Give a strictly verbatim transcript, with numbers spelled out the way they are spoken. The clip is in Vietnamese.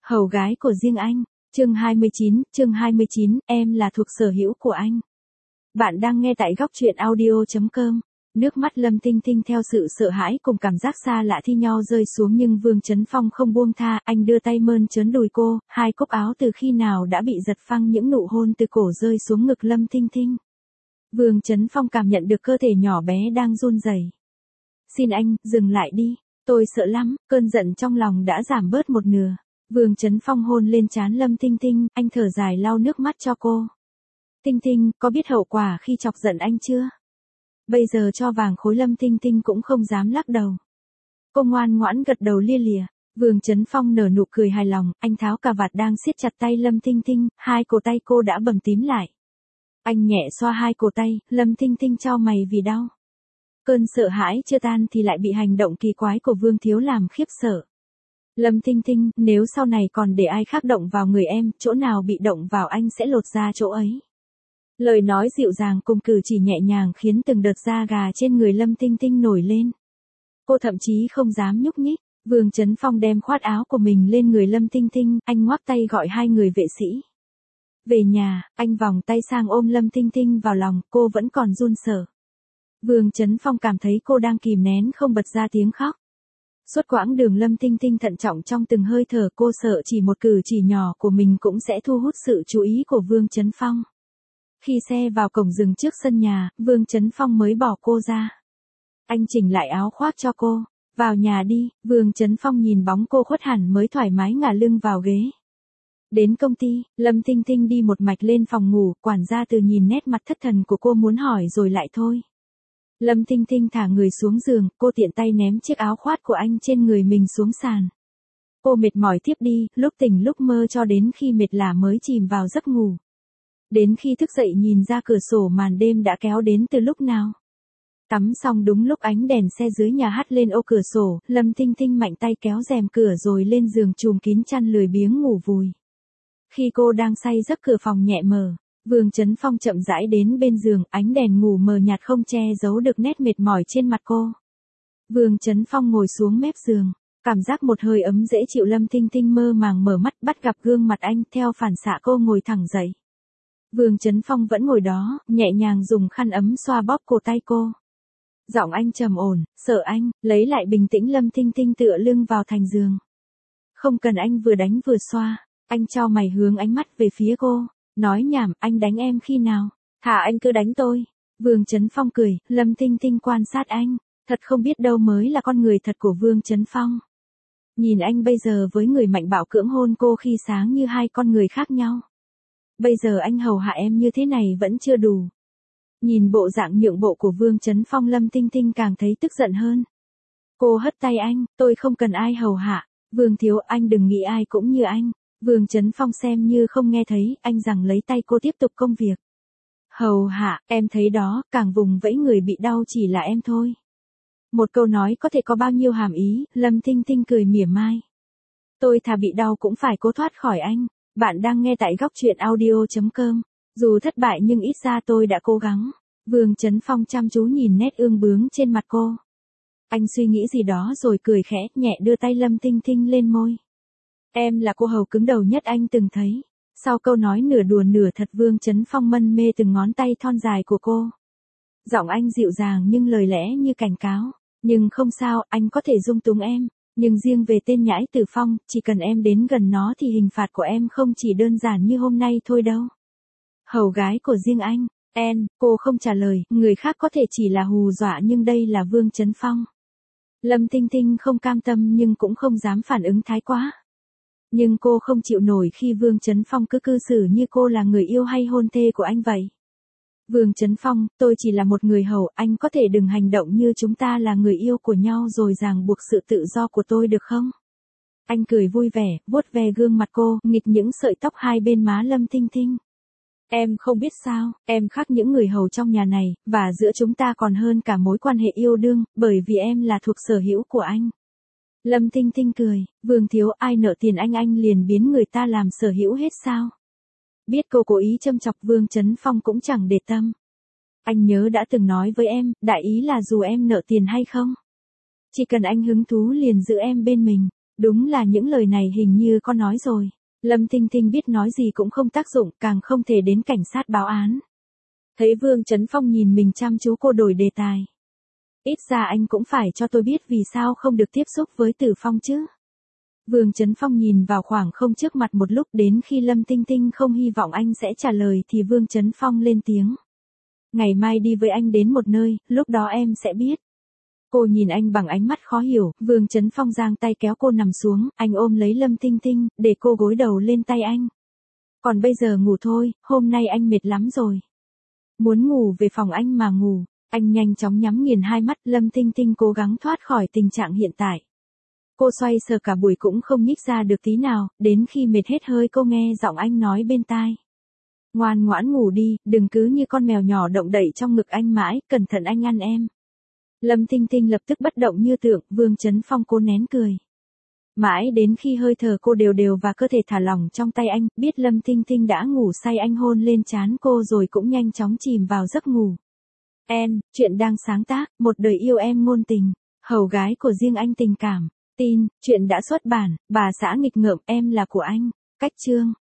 Hầu gái của riêng anh, chương hai mươi chín, chương hai mươi chín, em là thuộc sở hữu của anh. Bạn đang nghe tại góc truyện audio chấm com. Nước mắt Lâm Tinh Tinh theo sự sợ hãi cùng cảm giác xa lạ thi nhau rơi xuống nhưng Vương Chấn Phong không buông tha, anh đưa tay mơn trớn đùi cô, hai cúc áo từ khi nào đã bị giật phăng những nụ hôn từ cổ rơi xuống ngực Lâm Tinh Tinh. Vương Chấn Phong cảm nhận được cơ thể nhỏ bé đang run rẩy. Xin anh, dừng lại đi, tôi sợ lắm, cơn giận trong lòng đã giảm bớt một nửa. Vương Chấn Phong hôn lên trán Lâm Tinh Tinh, anh thở dài lau nước mắt cho cô. Tinh Tinh, có biết hậu quả khi chọc giận anh chưa? Bây giờ cho vàng khối Lâm Tinh Tinh cũng không dám lắc đầu. Cô ngoan ngoãn gật đầu lia lịa. Vương Chấn Phong nở nụ cười hài lòng, anh tháo cà vạt đang siết chặt tay Lâm Tinh Tinh, hai cổ tay cô đã bầm tím lại. Anh nhẹ xoa hai cổ tay, Lâm Tinh Tinh chau mày vì đau. Cơn sợ hãi chưa tan thì lại bị hành động kỳ quái của Vương Thiếu làm khiếp sợ. Lâm Tinh Tinh, nếu sau này còn để ai khác động vào người em, chỗ nào bị động vào anh sẽ lột ra chỗ ấy. Lời nói dịu dàng cùng cử chỉ nhẹ nhàng khiến từng đợt da gà trên người Lâm Tinh Tinh nổi lên. Cô thậm chí không dám nhúc nhích. Vương Chấn Phong đem khoát áo của mình lên người Lâm Tinh Tinh, anh ngoắc tay gọi hai người vệ sĩ. Về nhà, anh vòng tay sang ôm Lâm Tinh Tinh vào lòng, cô vẫn còn run sợ. Vương Chấn Phong cảm thấy cô đang kìm nén không bật ra tiếng khóc. Suốt quãng đường Lâm Tinh Tinh thận trọng trong từng hơi thở, cô sợ chỉ một cử chỉ nhỏ của mình cũng sẽ thu hút sự chú ý của Vương Chấn Phong. Khi xe vào cổng dừng trước sân nhà, Vương Chấn Phong mới bỏ cô ra. Anh chỉnh lại áo khoác cho cô. Vào nhà đi, Vương Chấn Phong nhìn bóng cô khuất hẳn mới thoải mái ngả lưng vào ghế. Đến công ty, Lâm Tinh Tinh đi một mạch lên phòng ngủ, quản gia từ nhìn nét mặt thất thần của cô muốn hỏi rồi lại thôi. Lâm Tinh Tinh thả người xuống giường, cô tiện tay ném chiếc áo khoác của anh trên người mình xuống sàn. Cô mệt mỏi thiếp đi, lúc tỉnh lúc mơ cho đến khi mệt lả mới chìm vào giấc ngủ. Đến khi thức dậy nhìn ra cửa sổ màn đêm đã kéo đến từ lúc nào. Tắm xong đúng lúc ánh đèn xe dưới nhà hắt lên ô cửa sổ, Lâm Tinh Tinh mạnh tay kéo rèm cửa rồi lên giường chùm kín chăn lười biếng ngủ vùi. Khi cô đang say giấc cửa phòng nhẹ mở, Vương Chấn Phong chậm rãi đến bên giường, ánh đèn ngủ mờ nhạt không che giấu được nét mệt mỏi trên mặt cô. Vương Chấn Phong ngồi xuống mép giường, cảm giác một hơi ấm dễ chịu. Lâm Tinh Tinh mơ màng mở mắt bắt gặp gương mặt anh, theo phản xạ cô ngồi thẳng dậy. Vương Chấn Phong vẫn ngồi đó, nhẹ nhàng dùng khăn ấm xoa bóp cổ tay cô. Giọng anh trầm ổn, sợ anh, lấy lại bình tĩnh. Lâm Tinh Tinh tựa lưng vào thành giường. Không cần anh vừa đánh vừa xoa, anh chau mày hướng ánh mắt về phía cô. Nói nhảm, anh đánh em khi nào? Hả, anh cứ đánh tôi. Vương Chấn Phong cười, Lâm Tinh Tinh quan sát anh, thật không biết đâu mới là con người thật của Vương Chấn Phong. Nhìn anh bây giờ với người mạnh bạo cưỡng hôn cô khi sáng như hai con người khác nhau. Bây giờ anh hầu hạ em như thế này vẫn chưa đủ. Nhìn bộ dạng nhượng bộ của Vương Chấn Phong, Lâm Tinh Tinh càng thấy tức giận hơn. Cô hất tay anh, tôi không cần ai hầu hạ. Vương Thiếu, anh đừng nghĩ ai cũng như anh. Vương Chấn Phong xem như không nghe thấy, anh giằng lấy tay cô tiếp tục công việc. Hầu hạ, em thấy đó, càng vùng vẫy người bị đau chỉ là em thôi. Một câu nói có thể có bao nhiêu hàm ý, Lâm Tinh Tinh cười mỉa mai. Tôi thà bị đau cũng phải cố thoát khỏi anh. Bạn đang nghe tại góc truyện audio chấm com. Dù thất bại nhưng ít ra tôi đã cố gắng. Vương Chấn Phong chăm chú nhìn nét ương bướng trên mặt cô. Anh suy nghĩ gì đó rồi cười khẽ, nhẹ đưa tay Lâm Tinh Tinh lên môi. Em là cô hầu cứng đầu nhất anh từng thấy. Sau câu nói nửa đùa nửa thật, Vương Chấn Phong mân mê từng ngón tay thon dài của cô. Giọng anh dịu dàng nhưng lời lẽ như cảnh cáo. Nhưng không sao, anh có thể dung túng em. Nhưng riêng về tên Nhãi Tử Phong, chỉ cần em đến gần nó thì hình phạt của em không chỉ đơn giản như hôm nay thôi đâu. Hầu gái của riêng anh, En, cô không trả lời, người khác có thể chỉ là hù dọa nhưng đây là Vương Chấn Phong. Lâm Tinh Tinh không cam tâm nhưng cũng không dám phản ứng thái quá. Nhưng cô không chịu nổi khi Vương Chấn Phong cứ cư xử như cô là người yêu hay hôn thê của anh vậy. Vương Chấn Phong, tôi chỉ là một người hầu, anh có thể đừng hành động như chúng ta là người yêu của nhau rồi ràng buộc sự tự do của tôi được không? Anh cười vui vẻ, vuốt ve gương mặt cô, nghịch những sợi tóc hai bên má Lâm Tinh Tinh. Em không biết sao, em khác những người hầu trong nhà này, và giữa chúng ta còn hơn cả mối quan hệ yêu đương, bởi vì em là thuộc sở hữu của anh. Lâm Tinh Tinh cười, Vương Thiếu, ai nợ tiền anh anh liền biến người ta làm sở hữu hết sao? Biết cô cố ý châm chọc, Vương Chấn Phong cũng chẳng để tâm. Anh nhớ đã từng nói với em, đại ý là dù em nợ tiền hay không, chỉ cần anh hứng thú liền giữ em bên mình. Đúng là những lời này hình như con nói rồi. Lâm Tinh Tinh biết nói gì cũng không tác dụng, càng không thể đến cảnh sát báo án. Thấy Vương Chấn Phong nhìn mình chăm chú, cô đổi đề tài. Ít ra anh cũng phải cho tôi biết vì sao không được tiếp xúc với Tử Phong chứ. Vương Chấn Phong nhìn vào khoảng không trước mặt một lúc, đến khi Lâm Tinh Tinh không hy vọng anh sẽ trả lời thì Vương Chấn Phong lên tiếng. Ngày mai đi với anh đến một nơi, lúc đó em sẽ biết. Cô nhìn anh bằng ánh mắt khó hiểu, Vương Chấn Phong giang tay kéo cô nằm xuống, anh ôm lấy Lâm Tinh Tinh, để cô gối đầu lên tay anh. Còn bây giờ ngủ thôi, hôm nay anh mệt lắm rồi. Muốn ngủ về phòng anh mà ngủ. Anh nhanh chóng nhắm nghiền hai mắt, Lâm Tinh Tinh cố gắng thoát khỏi tình trạng hiện tại. Cô xoay sờ cả buổi cũng không nhích ra được tí nào, đến khi mệt hết hơi cô nghe giọng anh nói bên tai. Ngoan ngoãn ngủ đi, đừng cứ như con mèo nhỏ động đậy trong ngực anh mãi, cẩn thận anh ăn em. Lâm Tinh Tinh lập tức bất động như tượng, Vương Chấn Phong cố nén cười. Mãi đến khi hơi thở cô đều đều và cơ thể thả lỏng trong tay anh, biết Lâm Tinh Tinh đã ngủ say, anh hôn lên trán cô rồi cũng nhanh chóng chìm vào giấc ngủ. En, chuyện đang sáng tác, một đời yêu em ngôn tình, hầu gái của riêng anh tình cảm. Tin, chuyện đã xuất bản, bà xã nghịch ngợm, em là của anh. Cách chương.